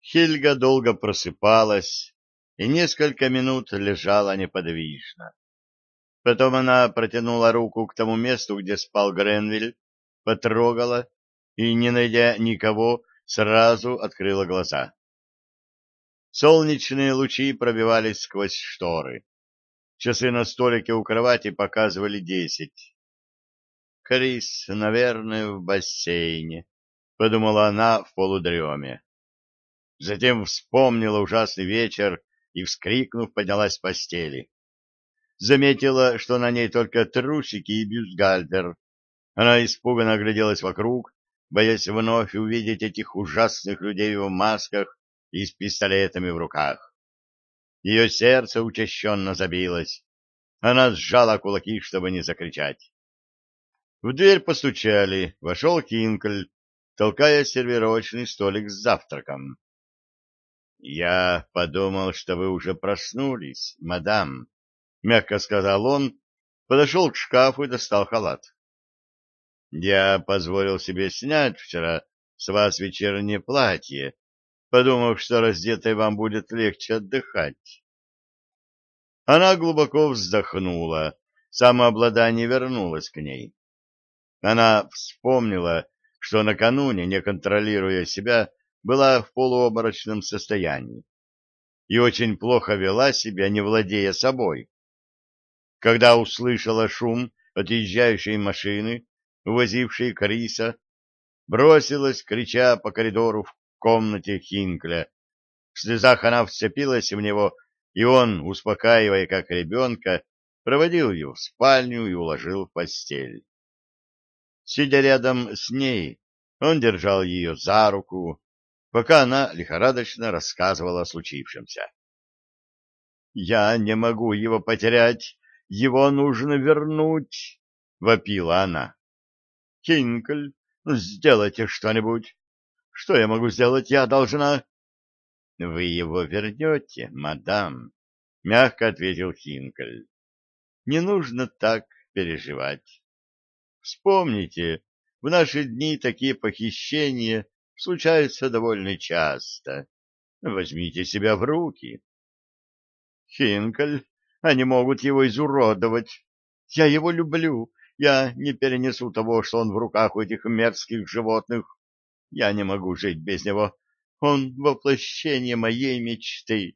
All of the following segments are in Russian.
Хельга долго просыпалась и несколько минут лежала неподвижно. Потом она протянула руку к тому месту, где спал Гренвиль, потрогала и, не найдя никого, сразу открыла глаза. Солнечные лучи пробивались сквозь шторы. Часы на столике у кровати показывали 10. «Крис, наверное, в бассейне», — подумала она в полудреме. Затем вспомнила ужасный вечер и, вскрикнув, поднялась с постели. Заметила, что на ней только трусики и бюстгальтер. Она испуганно огляделась вокруг, боясь вновь увидеть этих ужасных людей в масках и с пистолетами в руках. Ее сердце учащенно забилось. Она сжала кулаки, чтобы не закричать. В дверь постучали. Вошел Хинкль, толкая сервировочный столик с завтраком. — Я подумал, что вы уже проснулись, мадам, — мягко сказал он, подошел к шкафу и достал халат. — Я позволил себе снять вчера с вас вечернее платье, подумав, что раздетой вам будет легче отдыхать. Она глубоко вздохнула, самообладание вернулось к ней. Она вспомнила, что накануне, не контролируя себя, была в полуобморочном состоянии и очень плохо вела себя, не владея собой. Когда услышала шум отъезжающей машины, увозившей Криса, бросилась, крича по коридору в комнате Хинкля. В слезах она вцепилась в него, и он, успокаивая как ребенка, проводил ее в спальню и уложил в постель. Сидя рядом с ней, он держал ее за руку, пока она лихорадочно рассказывала о случившемся. «Я не могу его потерять, его нужно вернуть», — вопила она. «Хинкль, сделайте что-нибудь. Что я могу сделать? Я должна...» «Вы его вернете, мадам», — мягко ответил Хинкль. «Не нужно так переживать. Вспомните, в наши дни такие похищения случаются довольно часто. Возьмите себя в руки». «Хинкель, они могут его изуродовать. Я его люблю. Я не перенесу того, что он в руках у этих мерзких животных. Я не могу жить без него. Он воплощение моей мечты».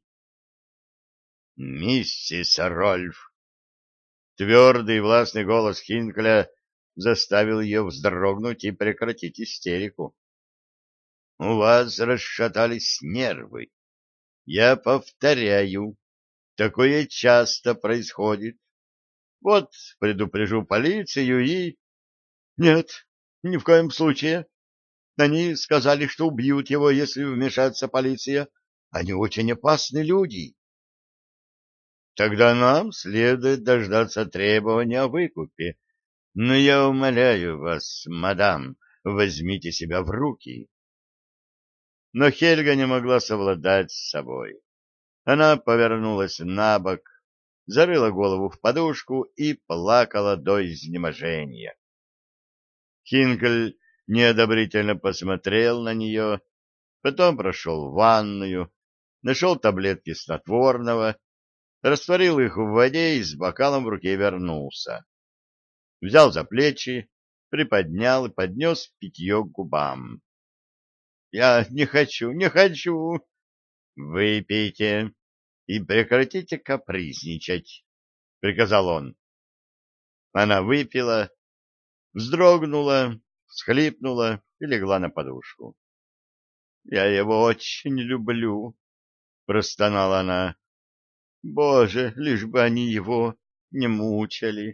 «Миссис Рольф!» Твердый и властный голос Хинкля заставил ее вздрогнуть и прекратить истерику. «У вас расшатались нервы. Я повторяю, такое часто происходит. Вот предупрежу полицию и...» «Нет, ни в коем случае. Они сказали, что убьют его, если вмешается полиция. Они очень опасны люди». «Тогда нам следует дождаться требования о выкупе. Но я умоляю вас, мадам, возьмите себя в руки». Но Хельга не могла совладать с собой. Она повернулась на бок, зарыла голову в подушку и плакала до изнеможения. Хинкель неодобрительно посмотрел на нее, потом прошел в ванную, нашел таблетки снотворного, растворил их в воде и с бокалом в руке вернулся. Взял за плечи, приподнял и поднес питье к губам. — Я не хочу, не хочу. — Выпейте и прекратите капризничать, — приказал он. Она выпила, вздрогнула, всхлипнула и легла на подушку. — Я его очень люблю, — простонала она. — Боже, лишь бы они его не мучали.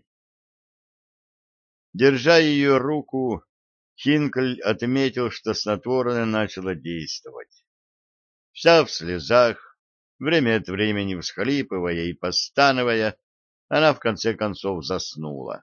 Держа ее руку, Хинкль отметил, что снотворное начало действовать. Вся в слезах, время от времени всхлипывая и постановая, она в конце концов заснула.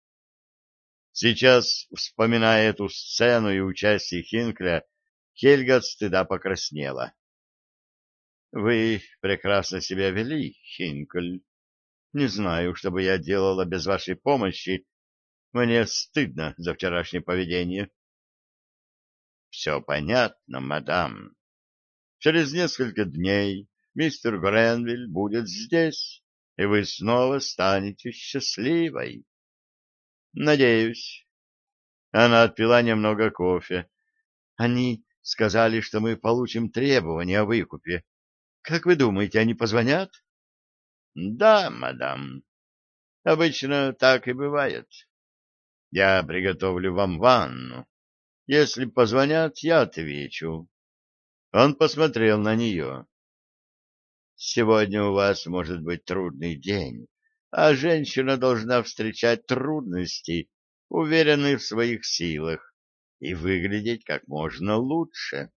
Сейчас, вспоминая эту сцену и участие Хинкля, Хельга от стыда покраснела. — Вы прекрасно себя вели, Хинкль. Не знаю, что бы я делала без вашей помощи. Мне стыдно за вчерашнее поведение. — Все понятно, мадам. Через несколько дней мистер Гренвилл будет здесь, и вы снова станете счастливой. Надеюсь. Она отпила немного кофе. Они сказали, что мы получим требования о выкупе. Как вы думаете, они позвонят? Да, мадам. Обычно так и бывает. Я приготовлю вам ванну. Если позвонят, я отвечу. Он посмотрел на нее. Сегодня у вас может быть трудный день, а женщина должна встречать трудности, уверенной в своих силах, и выглядеть как можно лучше.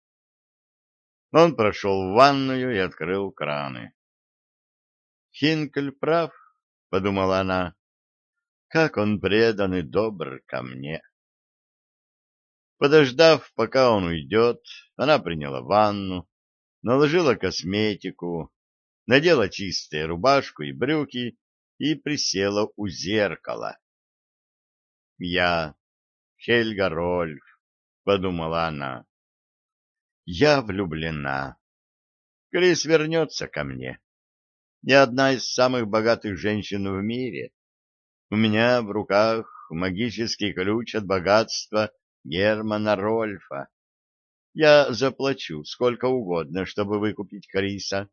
Он прошел в ванную и открыл краны. «Хинкель прав», — подумала она, — «как он предан и добр ко мне». Подождав, пока он уйдет, она приняла ванну, наложила косметику, надела чистую рубашку и брюки и присела у зеркала. «Я Хельга Рольф», — подумала она, — «я влюблена. Крис вернется ко мне. Я одна из самых богатых женщин в мире. У меня в руках магический ключ от богатства Германа Рольфа. Я заплачу сколько угодно, чтобы выкупить Криса».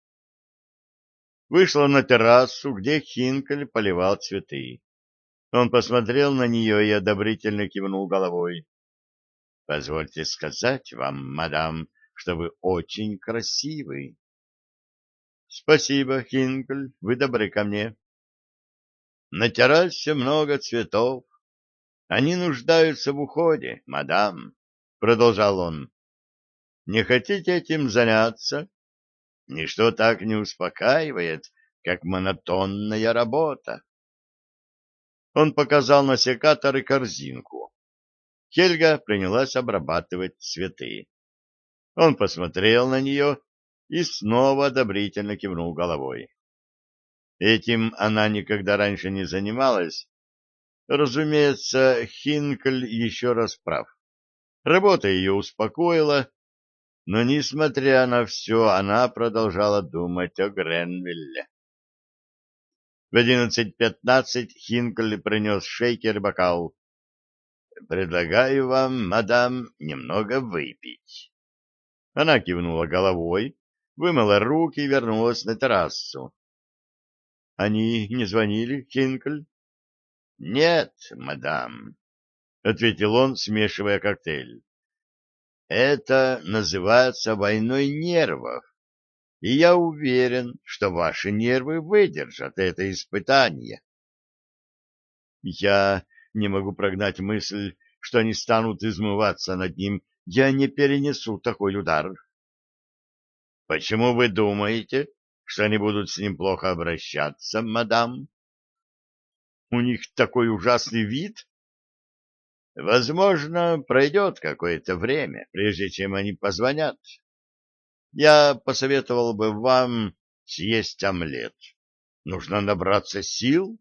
Вышла на террасу, где Хинкель поливал цветы. Он посмотрел на нее и одобрительно кивнул головой. — Позвольте сказать вам, мадам, что вы очень красивы. — Спасибо, Хинкель, вы добры ко мне. — На террасе много цветов. Они нуждаются в уходе, мадам, — продолжал он. — Не хотите этим заняться? Ничто так не успокаивает, как монотонная работа. Он показал на секатор и корзинку. Хельга принялась обрабатывать цветы. Он посмотрел на нее и снова одобрительно кивнул головой. Этим она никогда раньше не занималась. Разумеется, Хинкель еще раз прав. Работа ее успокоила, но, несмотря на все, она продолжала думать о Гренвилле. В 11:15 Хинкель принес шейкер и бокал. «Предлагаю вам, мадам, немного выпить». Она кивнула головой, вымыла руки и вернулась на террасу. — Они не звонили, Хинкель? — Нет, мадам, — ответил он, смешивая коктейль. — Это называется войной нервов, и я уверен, что ваши нервы выдержат это испытание. Я не могу прогнать мысль, что они станут измываться над ним. Я не перенесу такой удар. — Почему вы думаете, что они будут с ним плохо обращаться, мадам? У них такой ужасный вид. Возможно, пройдет какое-то время, прежде чем они позвонят. Я посоветовал бы вам съесть омлет. Нужно набраться сил.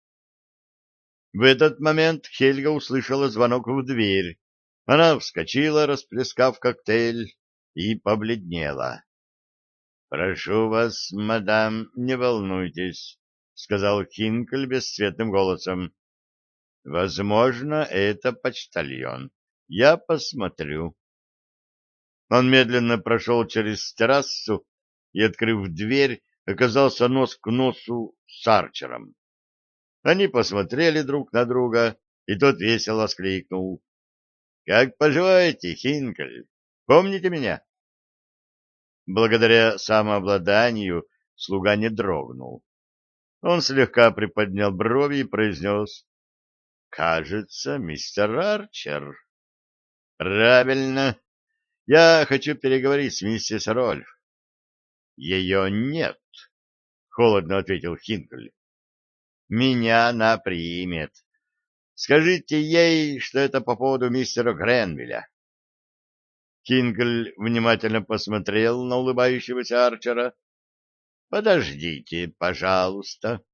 В этот момент Хельга услышала звонок в дверь. Она вскочила, расплескав коктейль, и побледнела. — Прошу вас, мадам, не волнуйтесь, — сказал Хинкель бесцветным голосом. — Возможно, это почтальон. Я посмотрю. Он медленно прошел через террасу и, открыв дверь, оказался нос к носу с Арчером. Они посмотрели друг на друга, и тот весело вскрикнул: — Как поживаете, Хинкель? Помните меня? Благодаря самообладанию слуга не дрогнул. Он слегка приподнял брови и произнес: — Кажется, мистер Арчер. — Правильно. Я хочу переговорить с миссис Рольф. — Ее нет, — холодно ответил Хинкель. — Меня она примет. Скажите ей, что это по поводу мистера Гренвилля. Хинкель внимательно посмотрел на улыбающегося Арчера. — Подождите, пожалуйста.